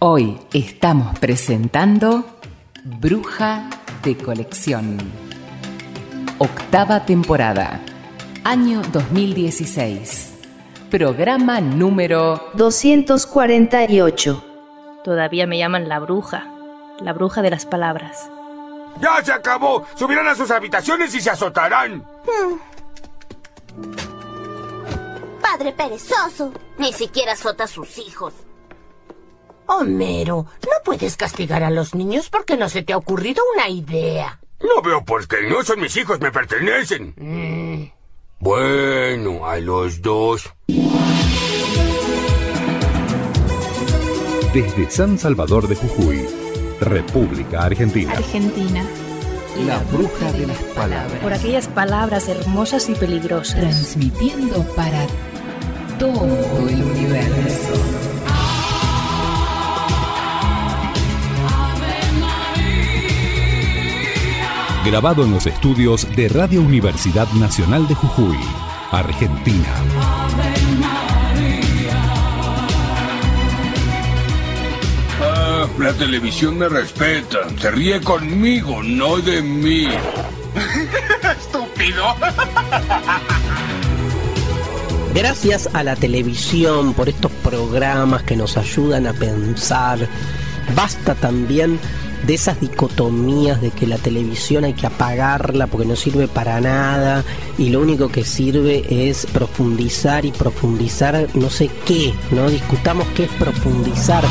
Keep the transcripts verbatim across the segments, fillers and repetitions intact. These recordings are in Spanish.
Hoy estamos presentando Bruja de Colección. Octava temporada, año dos mil dieciséis. Programa número doscientos cuarenta y ocho. Todavía me llaman la bruja, la bruja de las palabras. ¡Ya se acabó! ¡Subirán a sus habitaciones y se azotarán! Hmm. Padre perezoso. Ni siquiera azota a sus hijos. Homero, no puedes castigar a los niños porque no se te ha ocurrido una idea. No veo por qué no, son mis hijos, me pertenecen. Mm. Bueno, a los dos. Desde San Salvador de Jujuy, República Argentina. Argentina. La bruja de las palabras. Por aquellas palabras hermosas y peligrosas. Transmitiendo para todo el universo. Grabado en los estudios de Radio Universidad Nacional de Jujuy, Argentina. Ah, la televisión me respeta. Se ríe conmigo, no de mí. ¡Estúpido! Gracias a la televisión por estos programas que nos ayudan a pensar. Basta también de esas dicotomías de que la televisión hay que apagarla porque no sirve para nada y lo único que sirve es profundizar y profundizar no sé qué, ¿no? Discutamos qué es profundizar.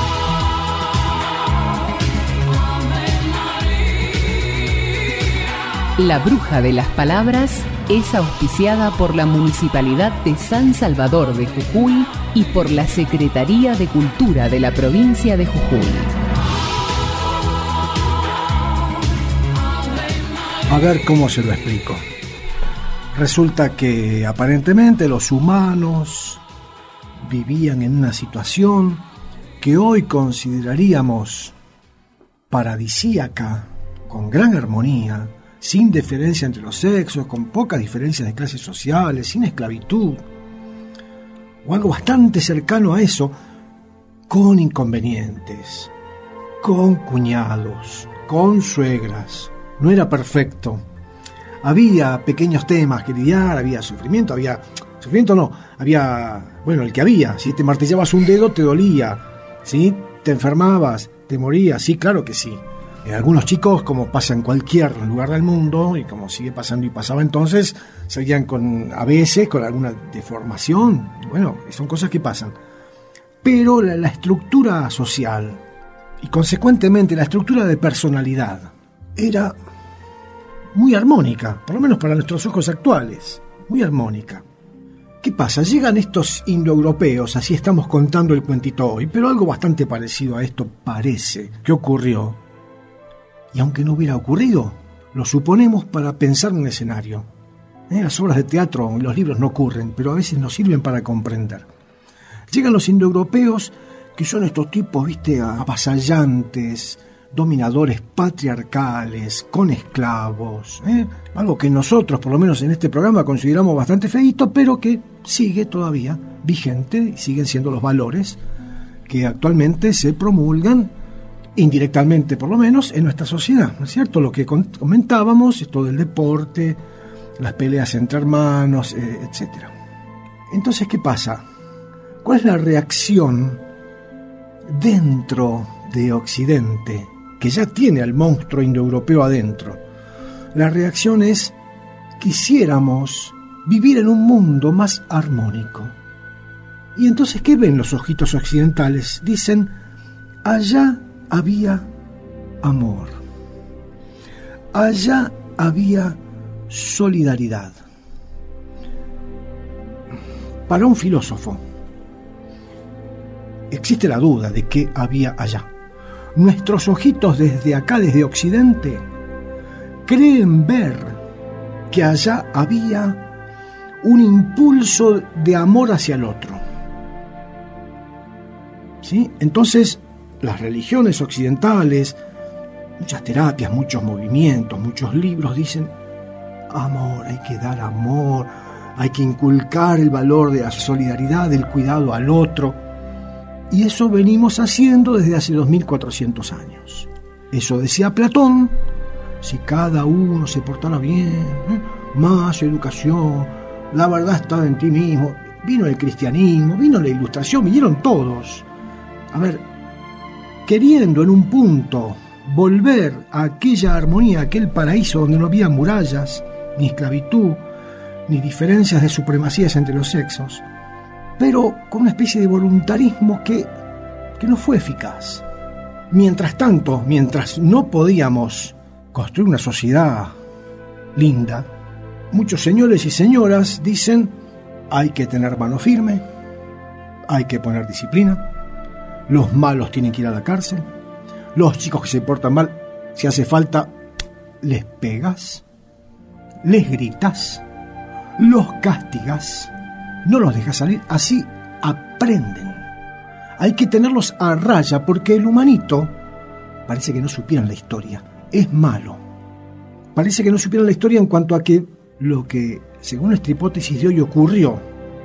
La bruja de las palabras es auspiciada por la Municipalidad de San Salvador de Jujuy y por la Secretaría de Cultura de la provincia de Jujuy. A ver cómo se lo explico. Resulta que aparentemente los humanos vivían en una situación que hoy consideraríamos paradisíaca, con gran armonía, sin diferencia entre los sexos, con pocas diferencias de clases sociales, sin esclavitud, o algo bastante cercano a eso, con inconvenientes, con cuñados, con suegras. No era perfecto. Había pequeños temas que lidiar, había sufrimiento, había... Sufrimiento no, había... Bueno, el que había. Si te martillabas un dedo te dolía, ¿sí? Te enfermabas, te morías, sí, claro que sí. Eh, algunos chicos, como pasa en cualquier lugar del mundo, y como sigue pasando y pasaba entonces, salían con, a veces, con alguna deformación. Bueno, son cosas que pasan. Pero la, la estructura social, y consecuentemente la estructura de personalidad, era muy armónica, por lo menos para nuestros ojos actuales, muy armónica. ¿Qué pasa? Llegan estos indoeuropeos, así estamos contando el cuentito hoy, pero algo bastante parecido a esto parece que ocurrió. Y aunque no hubiera ocurrido, lo suponemos para pensar un escenario. ¿Eh? Las obras de teatro y los libros no ocurren, pero a veces nos sirven para comprender. Llegan los indoeuropeos, que son estos tipos, viste, avasallantes, dominadores patriarcales, con esclavos, ¿eh? Algo que nosotros, por lo menos en este programa, consideramos bastante feíto, pero que sigue todavía vigente y siguen siendo los valores que actualmente se promulgan, indirectamente por lo menos, en nuestra sociedad, ¿no es cierto? Lo que comentábamos, esto del deporte, las peleas entre hermanos, eh, etcétera. Entonces, ¿qué pasa? ¿Cuál es la reacción dentro de Occidente, que ya tiene al monstruo indoeuropeo adentro? La reacción es: quisiéramos vivir en un mundo más armónico. Y entonces, ¿qué ven los ojitos occidentales? Dicen: allá había amor, allá había solidaridad. Para un filósofo existe la duda de qué había allá. Nuestros ojitos desde acá, desde Occidente, creen ver que allá había un impulso de amor hacia el otro. ¿Sí? Entonces, las religiones occidentales, muchas terapias, muchos movimientos, muchos libros dicen: amor, hay que dar amor, hay que inculcar el valor de la solidaridad, del cuidado al otro. Y eso venimos haciendo desde hace dos mil cuatrocientos años. Eso decía Platón, si cada uno se portara bien, ¿eh? Más educación, la verdad está en ti mismo. Vino el cristianismo, vino la ilustración, vinieron todos. A ver, queriendo en un punto volver a aquella armonía, a aquel paraíso donde no había murallas, ni esclavitud, ni diferencias de supremacías entre los sexos, pero con una especie de voluntarismo que, que no fue eficaz. Mientras tanto, mientras no podíamos construir una sociedad linda, muchos señores y señoras dicen: hay que tener mano firme, hay que poner disciplina, los malos tienen que ir a la cárcel, los chicos que se portan mal, si hace falta, les pegas, les gritas, los castigas, no los dejas salir, así aprenden. Hay que tenerlos a raya porque el humanito parece que no supieran la historia, es malo. Parece que no supieran la historia en cuanto a que lo que, según nuestra hipótesis de hoy, ocurrió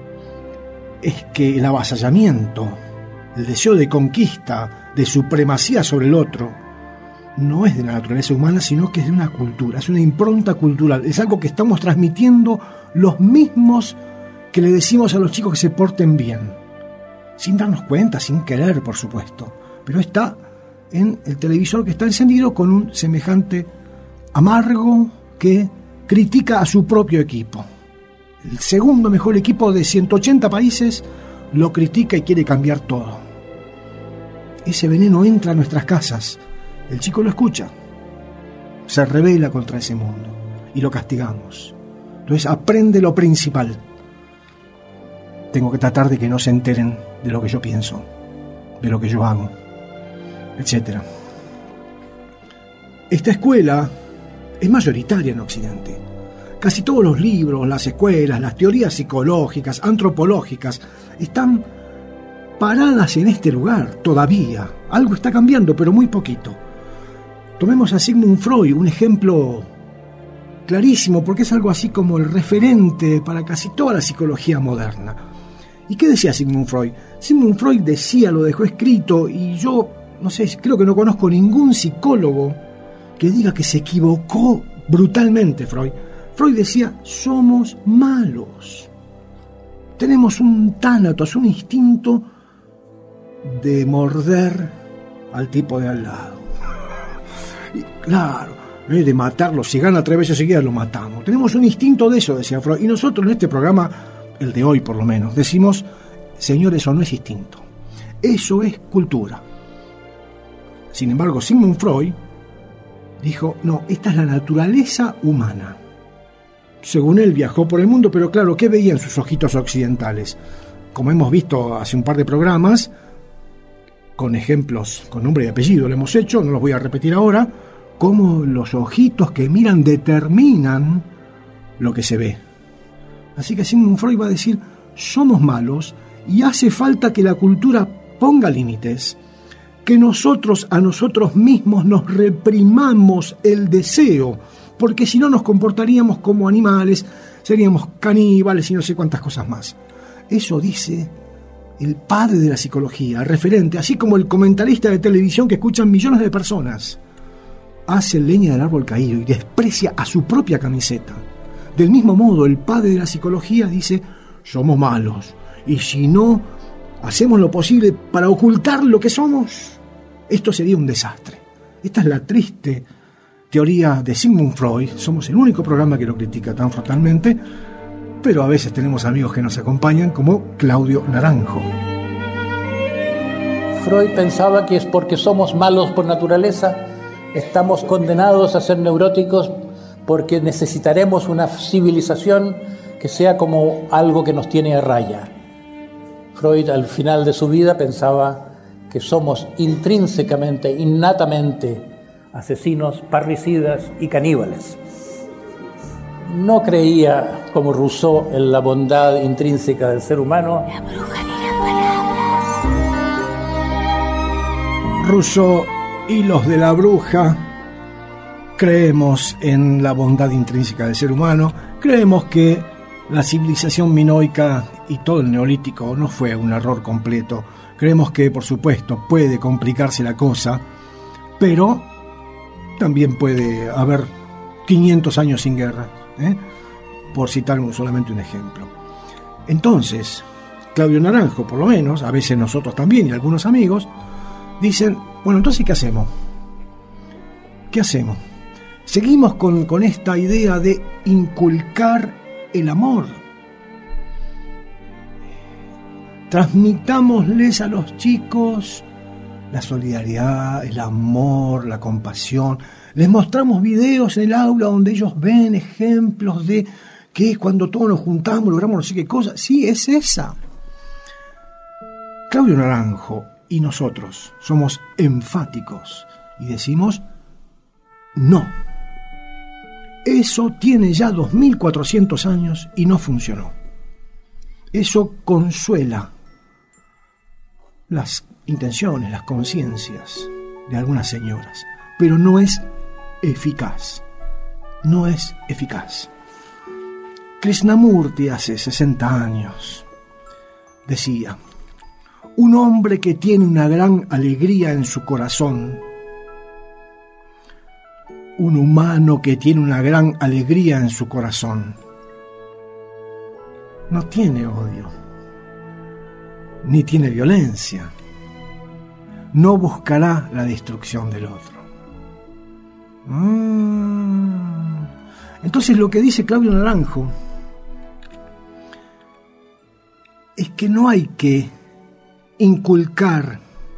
es que el avasallamiento, el deseo de conquista, de supremacía sobre el otro, no es de la naturaleza humana, sino que es de una cultura, es una impronta cultural, es algo que estamos transmitiendo los mismos que le decimos a los chicos que se porten bien, sin darnos cuenta, sin querer, por supuesto, pero está en el televisor que está encendido con un semejante amargo que critica a su propio equipo. El segundo mejor equipo de ciento ochenta países lo critica y quiere cambiar todo. Ese veneno entra a nuestras casas, el chico lo escucha, se rebela contra ese mundo y lo castigamos. Entonces aprende lo principal: tengo que tratar de que no se enteren de lo que yo pienso, de lo que yo hago, etcétera. Esta escuela es mayoritaria en Occidente. Casi todos los libros, las escuelas, las teorías psicológicas, antropológicas, están paradas en este lugar todavía. Algo está cambiando, pero muy poquito. Tomemos a Sigmund Freud, un ejemplo clarísimo, porque es algo así como el referente para casi toda la psicología moderna. ¿Y qué decía Sigmund Freud? Sigmund Freud decía, lo dejó escrito, y yo, no sé, creo que no conozco ningún psicólogo que diga que se equivocó brutalmente Freud. Freud decía: somos malos. Tenemos un tánatos, un instinto de morder al tipo de al lado. Y claro, eh, de matarlo. Si gana tres veces seguidas, lo matamos. Tenemos un instinto de eso, decía Freud. Y nosotros en este programa, el de hoy por lo menos, decimos: señores, eso no es instinto. Eso es cultura. Sin embargo, Sigmund Freud dijo: no, esta es la naturaleza humana. Según él, viajó por el mundo, pero claro, ¿qué veía en sus ojitos occidentales? Como hemos visto hace un par de programas, con ejemplos con nombre y apellido lo hemos hecho, no los voy a repetir ahora, cómo los ojitos que miran determinan lo que se ve. Así que Sigmund Freud va a decir: somos malos y hace falta que la cultura ponga límites, que nosotros a nosotros mismos nos reprimamos el deseo, porque si no nos comportaríamos como animales, seríamos caníbales y no sé cuántas cosas más. Eso dice el padre de la psicología, el referente, así como el comentarista de televisión que escuchan millones de personas. Hace leña del árbol caído y desprecia a su propia camiseta. Del mismo modo, el padre de la psicología dice: somos malos, y si no hacemos lo posible para ocultar lo que somos, esto sería un desastre. Esta es la triste teoría de Sigmund Freud. Somos el único programa que lo critica tan frontalmente, pero a veces tenemos amigos que nos acompañan, como Claudio Naranjo. Freud pensaba que es porque somos malos por naturaleza, estamos condenados a ser neuróticos, porque necesitaremos una civilización que sea como algo que nos tiene a raya. Freud, al final de su vida, pensaba que somos intrínsecamente, innatamente asesinos, parricidas y caníbales. No creía, como Rousseau, en la bondad intrínseca del ser humano. La bruja de las palabras. Rousseau y los de la bruja creemos en la bondad intrínseca del ser humano, creemos que la civilización minoica y todo el neolítico no fue un error completo, Creemos que, por supuesto, puede complicarse la cosa, pero también puede haber quinientos años sin guerra, ¿eh? por citar solamente un ejemplo. Entonces, Claudio Naranjo, por lo menos, a veces nosotros también y algunos amigos, dicen, bueno, entonces, ¿qué hacemos? ¿Qué hacemos? Seguimos con, con esta idea de inculcar el amor. Transmitámosles a los chicos la solidaridad, el amor, la compasión. Les mostramos videos en el aula donde ellos ven ejemplos de que cuando todos nos juntamos logramos no sé qué cosa. Sí, es esa. Claudio Naranjo y nosotros somos enfáticos y decimos no. Eso tiene ya dos mil cuatrocientos años y no funcionó. Eso consuela las intenciones, las conciencias de algunas señoras, pero no es eficaz. No es eficaz. Krishnamurti hace sesenta años decía: un hombre que tiene una gran alegría en su corazón, un humano que tiene una gran alegría en su corazón, no tiene odio, ni tiene violencia, no buscará la destrucción del otro. Mm. Entonces lo que dice Claudio Naranjo es que no hay que inculcar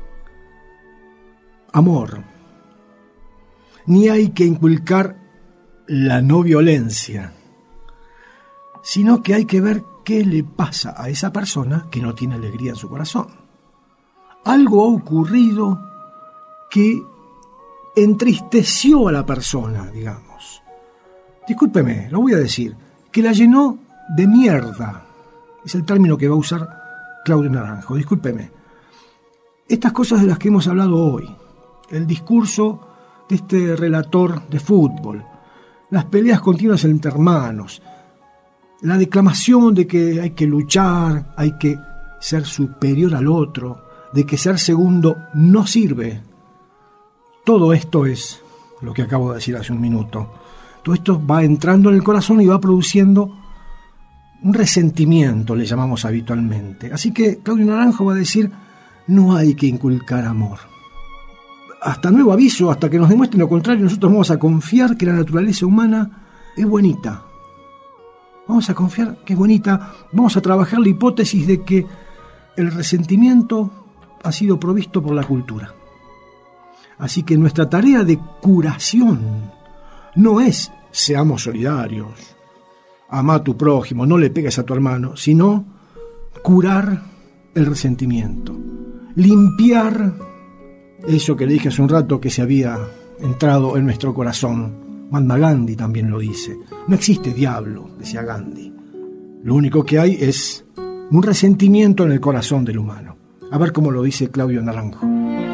amor, ni hay que inculcar la no violencia, sino que hay que ver qué le pasa a esa persona que no tiene alegría en su corazón. Algo ha ocurrido que entristeció a la persona, digamos. Discúlpeme, lo voy a decir, que la llenó de mierda. Es el término que va a usar Claudio Naranjo. Discúlpeme. Estas cosas de las que hemos hablado hoy, el discurso de este relator de fútbol, las peleas continuas entre hermanos, la declamación de que hay que luchar, hay que ser superior al otro, de que ser segundo no sirve. Todo esto es lo que acabo de decir hace un minuto. Todo esto va entrando en el corazón y va produciendo un resentimiento, le llamamos habitualmente. Así que Claudio Naranjo va a decir, no hay que inculcar amor. Hasta nuevo aviso, hasta que nos demuestren lo contrario, nosotros vamos a confiar que la naturaleza humana es bonita. Vamos a confiar que es bonita, vamos a trabajar la hipótesis de que el resentimiento ha sido provisto por la cultura. Así que nuestra tarea de curación no es seamos solidarios, ama a tu prójimo, no le pegues a tu hermano, sino curar el resentimiento, limpiar eso que le dije hace un rato que se había entrado en nuestro corazón. Mahatma Gandhi también lo dice. No existe diablo, decía Gandhi. Lo único que hay es un resentimiento en el corazón del humano. A ver cómo lo dice Claudio Naranjo.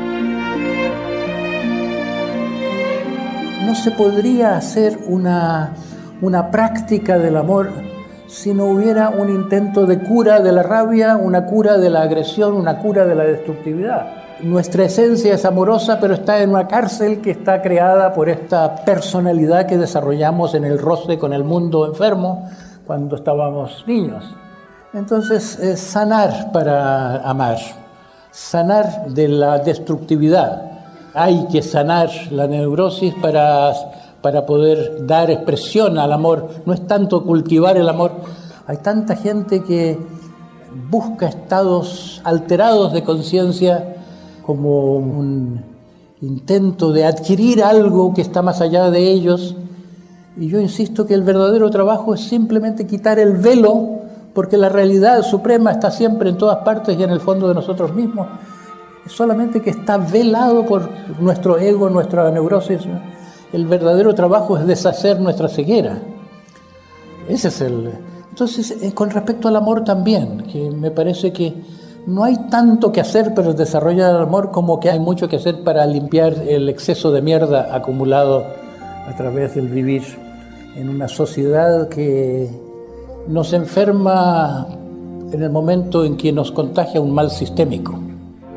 No se podría hacer una, una práctica del amor si no hubiera un intento de cura de la rabia, una cura de la agresión, una cura de la destructividad. Nuestra esencia es amorosa, pero está en una cárcel que está creada por esta personalidad que desarrollamos en el roce con el mundo enfermo cuando estábamos niños. Entonces, es sanar para amar, sanar de la destructividad. Hay que sanar la neurosis para, para poder dar expresión al amor. No es tanto cultivar el amor. Hay tanta gente que busca estados alterados de conciencia como un intento de adquirir algo que está más allá de ellos. Y yo insisto que el verdadero trabajo es simplemente quitar el velo, porque la realidad suprema está siempre en todas partes y en el fondo de nosotros mismos. Es solamente que está velado por nuestro ego, nuestra neurosis. El verdadero trabajo es deshacer nuestra ceguera. Ese es el... Entonces, con respecto al amor también, que me parece que no hay tanto que hacer para desarrollar el amor como que hay mucho que hacer para limpiar el exceso de mierda acumulado a través del vivir en una sociedad que nos enferma en el momento en que nos contagia un mal sistémico.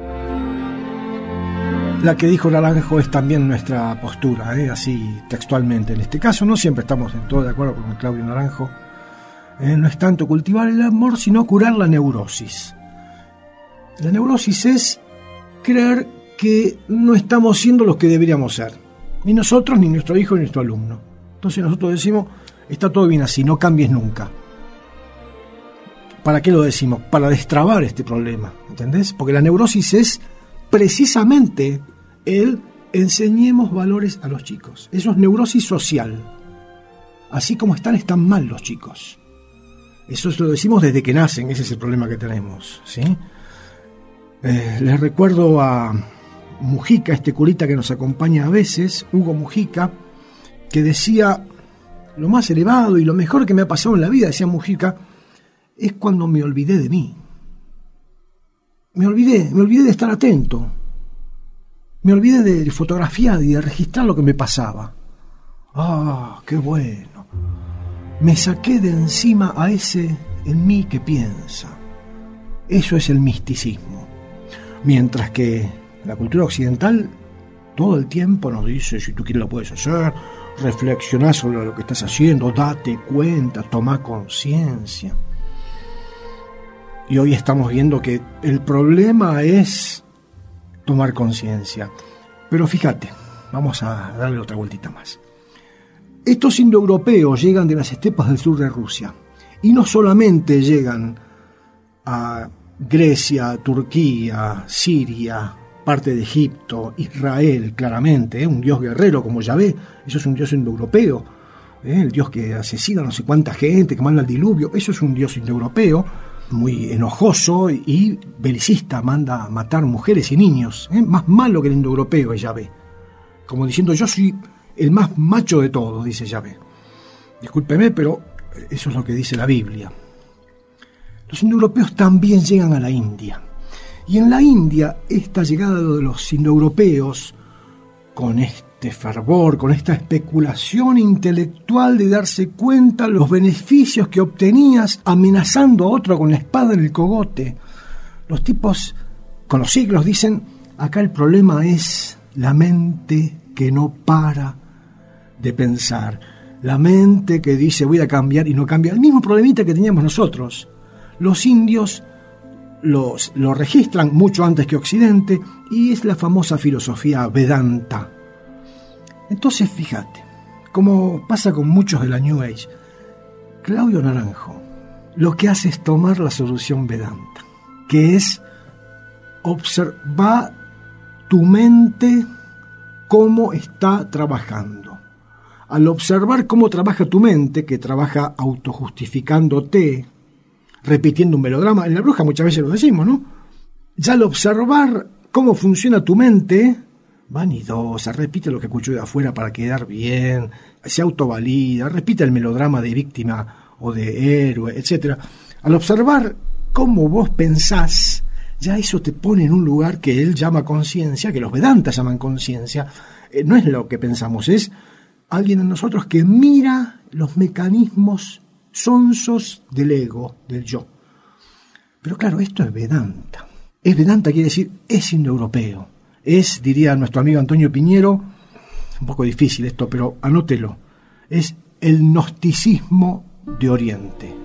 La que dijo Naranjo es también nuestra postura, ¿eh? Así textualmente. En este caso no siempre estamos en todo de acuerdo con Claudio Naranjo. Eh, no es tanto cultivar el amor, sino curar la neurosis. La neurosis es creer que no estamos siendo los que deberíamos ser. Ni nosotros, ni nuestro hijo, ni nuestro alumno. Entonces nosotros decimos, está todo bien así, no cambies nunca. ¿Para qué lo decimos? Para destrabar este problema, ¿entendés? Porque la neurosis es precisamente el enseñemos valores a los chicos. Eso es neurosis social. Así como están, están mal los chicos. Eso lo decimos desde que nacen, ese es el problema que tenemos, ¿sí? Eh, les recuerdo a Mujica, este curita que nos acompaña a veces, Hugo Mujica, que decía, lo más elevado y lo mejor que me ha pasado en la vida, decía Mujica, es cuando me olvidé de mí. Me olvidé, me olvidé de estar atento. Me olvidé de fotografiar y de registrar lo que me pasaba. Ah, qué bueno. Me saqué de encima a ese en mí que piensa. Eso es el misticismo. Mientras que la cultura occidental todo el tiempo nos dice, si tú quieres lo puedes hacer, reflexioná sobre lo que estás haciendo, date cuenta, toma conciencia. Y hoy estamos viendo que el problema es tomar conciencia. Pero fíjate, vamos a darle otra vueltita más. Estos indoeuropeos llegan de las estepas del sur de Rusia. Y no solamente llegan a Grecia, Turquía, Siria, parte de Egipto, Israel, claramente, ¿eh? Un dios guerrero como Yahvé, eso es un dios indoeuropeo, ¿eh? El dios que asesina no sé cuánta gente, que manda el diluvio, eso es un dios indoeuropeo, muy enojoso y belicista, manda a matar mujeres y niños, ¿eh? Más malo que el indoeuropeo es Yahvé, como diciendo yo soy el más macho de todos, dice Yahvé. Discúlpeme, pero eso es lo que dice la Biblia. Los indoeuropeos también llegan a la India. Y en la India, esta llegada de los indoeuropeos, con este fervor, con esta especulación intelectual de darse cuenta los beneficios que obtenías amenazando a otro con la espada en el cogote, los tipos con los siglos dicen, acá el problema es la mente que no para de pensar, la mente que dice voy a cambiar y no cambia, el mismo problemita que teníamos nosotros. Los indios los, lo registran mucho antes que Occidente y es la famosa filosofía Vedanta. Entonces fíjate, como pasa con muchos de la New Age, Claudio Naranjo lo que hace es tomar la solución Vedanta, que es observar tu mente cómo está trabajando. Al observar cómo trabaja tu mente, que trabaja autojustificándote, repitiendo un melodrama, en La Bruja muchas veces lo decimos, ¿no? Ya al observar cómo funciona tu mente, vanidosa, repite lo que escuchó de afuera para quedar bien, se autovalida, repite el melodrama de víctima o de héroe, etcétera. Al observar cómo vos pensás, ya eso te pone en un lugar que él llama conciencia, que los Vedantas llaman conciencia. Eh, no es lo que pensamos, es alguien en nosotros que mira los mecanismos sonsos del ego, del yo. Pero claro, esto es Vedanta. Es Vedanta quiere decir, es indoeuropeo. Es, diría nuestro amigo Antonio Piñero, un poco difícil esto, pero anótelo, es el gnosticismo de Oriente.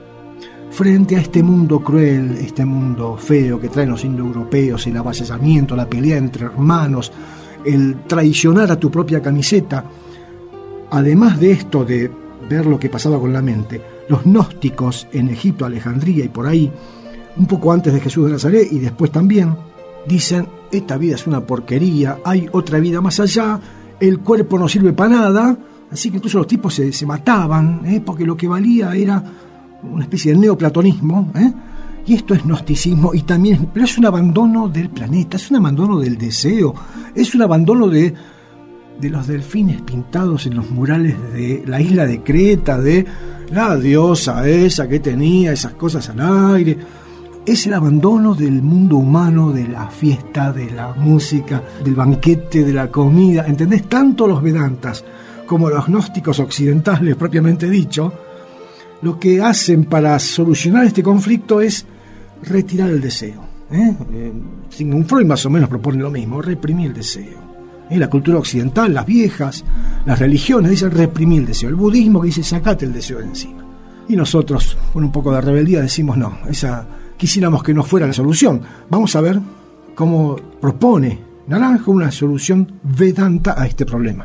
Frente a este mundo cruel, este mundo feo que traen los indoeuropeos, el avasallamiento, la pelea entre hermanos, el traicionar a tu propia camiseta, además de esto de ver lo que pasaba con la mente, los gnósticos en Egipto, Alejandría y por ahí, un poco antes de Jesús de Nazaret y después también, dicen, esta vida es una porquería, hay otra vida más allá, el cuerpo no sirve para nada, así que incluso los tipos se, se mataban, ¿eh? Porque lo que valía era una especie de neoplatonismo, ¿eh? Y esto es gnosticismo, y también, pero es un abandono del planeta, es un abandono del deseo, es un abandono de, de los delfines pintados en los murales de la isla de Creta, de la diosa esa que tenía esas cosas al aire. Es el abandono del mundo humano, de la fiesta, de la música, del banquete, de la comida. ¿Entendés? Tanto los Vedantas como los gnósticos occidentales, propiamente dicho, lo que hacen para solucionar este conflicto es retirar el deseo. ¿eh? Eh, Sigmund Freud más o menos propone lo mismo, reprimir el deseo. ¿Eh? La cultura occidental, las viejas, las religiones dicen reprimir el deseo. El budismo que dice sacate el deseo de encima. Y nosotros, con un poco de rebeldía, decimos no, esa quisiéramos que no fuera la solución. Vamos a ver cómo propone Naranjo una solución Vedanta a este problema.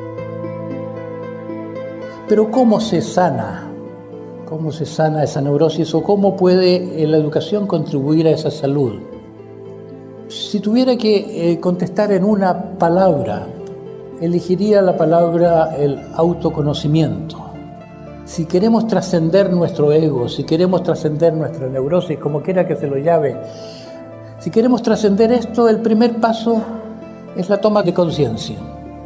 Pero ¿cómo se sana? ¿Cómo se sana esa neurosis o cómo puede la educación contribuir a esa salud? Si tuviera que eh, contestar en una palabra, elegiría la palabra el autoconocimiento. Si queremos trascender nuestro ego, si queremos trascender nuestra neurosis, como quiera que se lo llame, si queremos trascender esto, el primer paso es la toma de conciencia.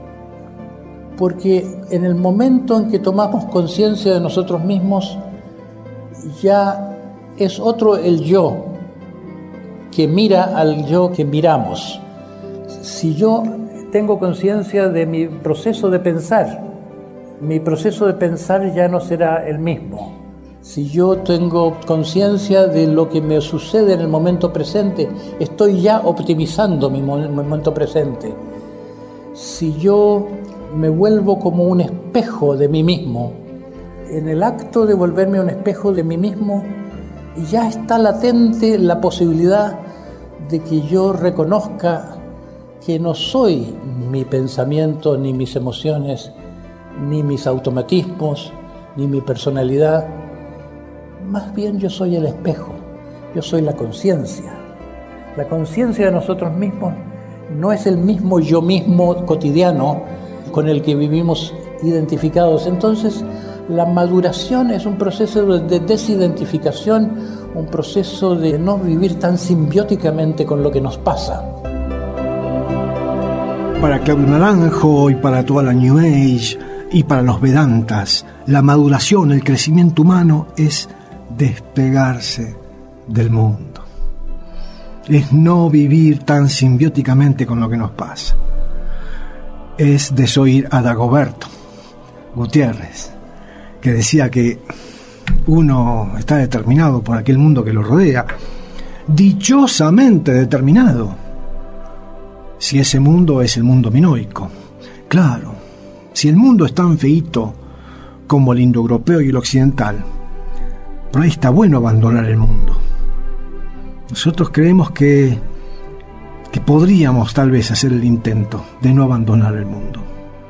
Porque en el momento en que tomamos conciencia de nosotros mismos, ya es otro el yo que mira al yo que miramos. Si yo tengo conciencia de mi proceso de pensar, mi proceso de pensar ya no será el mismo. Si yo tengo conciencia de lo que me sucede en el momento presente, estoy ya optimizando mi momento presente. Si yo me vuelvo como un espejo de mí mismo, en el acto de volverme un espejo de mí mismo, ya está latente la posibilidad de que yo reconozca que no soy mi pensamiento, ni mis emociones, ni mis automatismos, ni mi personalidad. Más bien yo soy el espejo, yo soy la conciencia. La conciencia de nosotros mismos no es el mismo yo mismo cotidiano con el que vivimos identificados. Entonces, la maduración es un proceso de desidentificación, un proceso de no vivir tan simbióticamente con lo que nos pasa. Para Claudio Naranjo y para toda la New Age y para los Vedantas, la maduración, el crecimiento humano es despegarse del mundo. Es no vivir tan simbióticamente con lo que nos pasa. Es desoír a Dagoberto Gutiérrez, que decía que uno está determinado por aquel mundo que lo rodea, dichosamente determinado, si ese mundo es el mundo minoico. Claro, si el mundo es tan feíto como el indoeuropeo y el occidental, por ahí está bueno abandonar el mundo. Nosotros creemos que, que podríamos tal vez hacer el intento de no abandonar el mundo.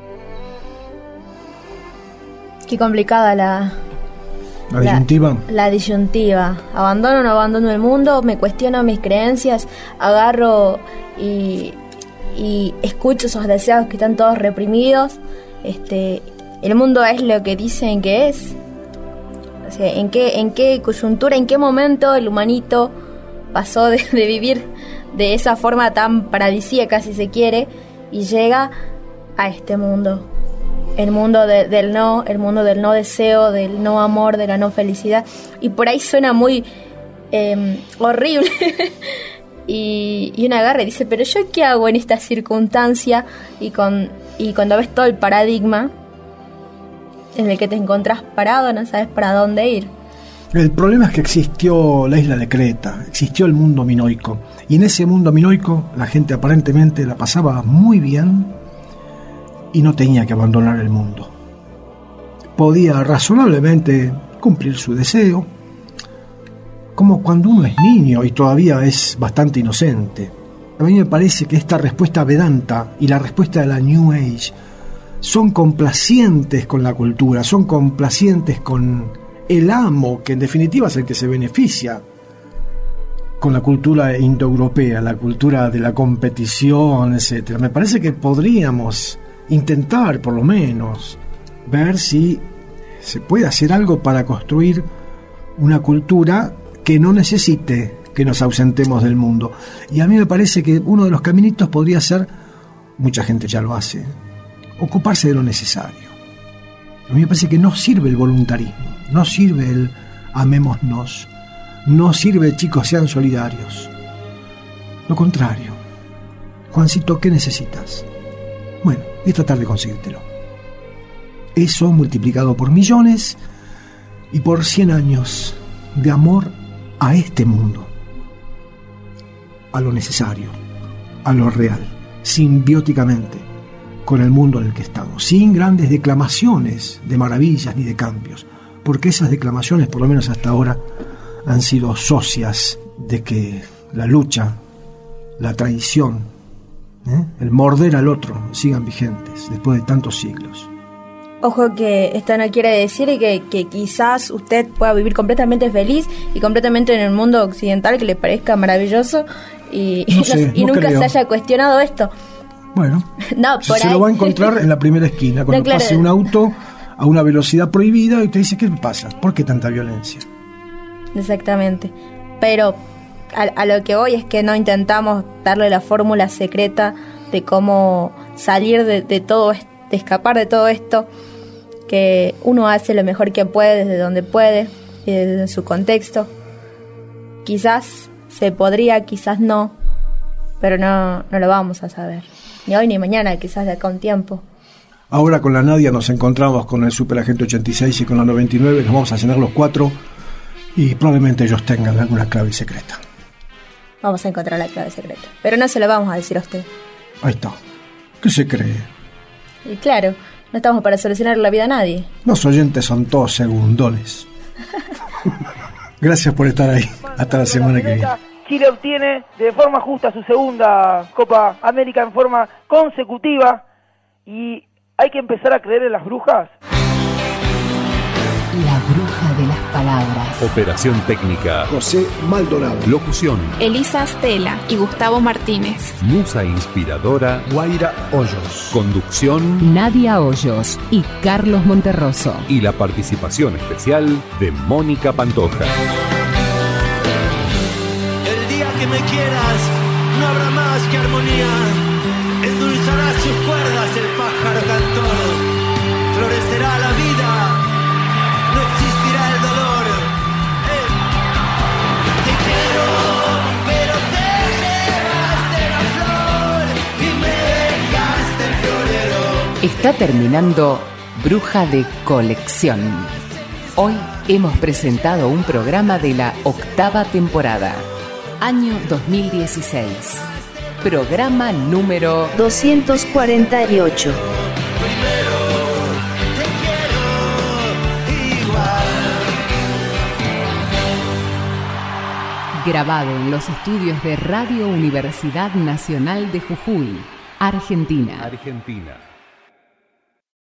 Qué complicada la... ¿La disyuntiva? La, la disyuntiva. ¿Abandono o no abandono el mundo? Me cuestiono mis creencias, agarro y, y escucho esos deseos que están todos reprimidos. Este, ¿el mundo es lo que dicen que es? O sea, ¿en qué, en qué coyuntura, en qué momento el humanito pasó de, de vivir de esa forma tan paradisíaca, si se quiere, y llega a este mundo? El mundo de, del no, el mundo del no deseo, del no amor, de la no felicidad. Y por ahí suena muy eh, horrible. y, y uno agarra y dice, pero ¿yo qué hago en esta circunstancia? Y, con, y cuando ves todo el paradigma en el que te encontrás parado, no sabes para dónde ir. El problema es que existió la isla de Creta, existió el mundo minoico. Y en ese mundo minoico la gente aparentemente la pasaba muy bien y no tenía que abandonar el mundo. Podía razonablemente cumplir su deseo, como cuando uno es niño y todavía es bastante inocente. A mí me parece que esta respuesta Vedanta y la respuesta de la New Age son complacientes con la cultura, son complacientes con el amo, que en definitiva es el que se beneficia con la cultura indoeuropea, la cultura de la competición, etcétera. Me parece que podríamos intentar, por lo menos, ver si se puede hacer algo para construir una cultura que no necesite que nos ausentemos del mundo. Y a mí me parece que uno de los caminitos podría ser, mucha gente ya lo hace, ocuparse de lo necesario. A mí me parece que no sirve el voluntarismo, no sirve el amémonos, no sirve, chicos, sean solidarios. Lo contrario. Juancito, ¿qué necesitas? Bueno, es tratar de conseguírtelo. Eso multiplicado por millones y por cien años de amor a este mundo. a lo necesario, a lo real, simbióticamente, con el mundo en el que estamos, sin grandes declamaciones de maravillas ni de cambios, porque esas declamaciones, por lo menos hasta ahora, han sido socias de que la lucha, la traición, ¿eh? el morder al otro, sigan vigentes después de tantos siglos. Ojo que esto no quiere decir que, que quizás usted pueda vivir completamente feliz y completamente en el mundo occidental que le parezca maravilloso y, no sé, y no nunca creo. se haya cuestionado esto. Bueno, no, por se ahí. lo va a encontrar en la primera esquina, cuando No, claro. pase un auto a una velocidad prohibida y te dice, ¿qué pasa? ¿Por qué tanta violencia? Exactamente. Pero a, a lo que voy es que no intentamos darle la fórmula secreta de cómo salir de, de todo esto, de escapar de todo esto, que uno hace lo mejor que puede desde donde puede y desde su contexto. Quizás se podría, quizás no, pero no, no lo vamos a saber. Ni hoy ni mañana, quizás de acá a un tiempo. Ahora con la Nadia nos encontramos con el Superagente ochenta y seis y con la noventa y nueve, nos vamos a cenar los cuatro y probablemente ellos tengan alguna clave secreta. Vamos a encontrar la clave secreta, pero no se la vamos a decir a usted. Ahí está. ¿Qué se cree? Y claro, no estamos para solucionar la vida a nadie. Los oyentes son todos segundones. Gracias por estar ahí. Hasta la semana que viene. Chile obtiene de forma justa su segunda Copa América en forma consecutiva y hay que empezar a creer en las brujas. La bruja de las palabras. Operación técnica. José Maldonado. Locución. Elisa Stella y Gustavo Martínez. Musa inspiradora. Guaira Hoyos. Conducción. Nadia Hoyos y Carlos Monterroso. Y la participación especial de Mónica Pantoja. El día que me quieras, no habrá más que armonía. Endulzará sus cuerdas el pájaro cantor. Florecerá la vida. No existirá el dolor. Eh. Te quiero, pero te llevaste la flor y me dejaste el florero. Está terminando Bruja de Colección. Hoy hemos presentado un programa de la octava temporada, año dos mil dieciséis. Programa número doscientos cuarenta y ocho. grabado en los estudios de Radio Universidad Nacional de Jujuy, Argentina. Argentina.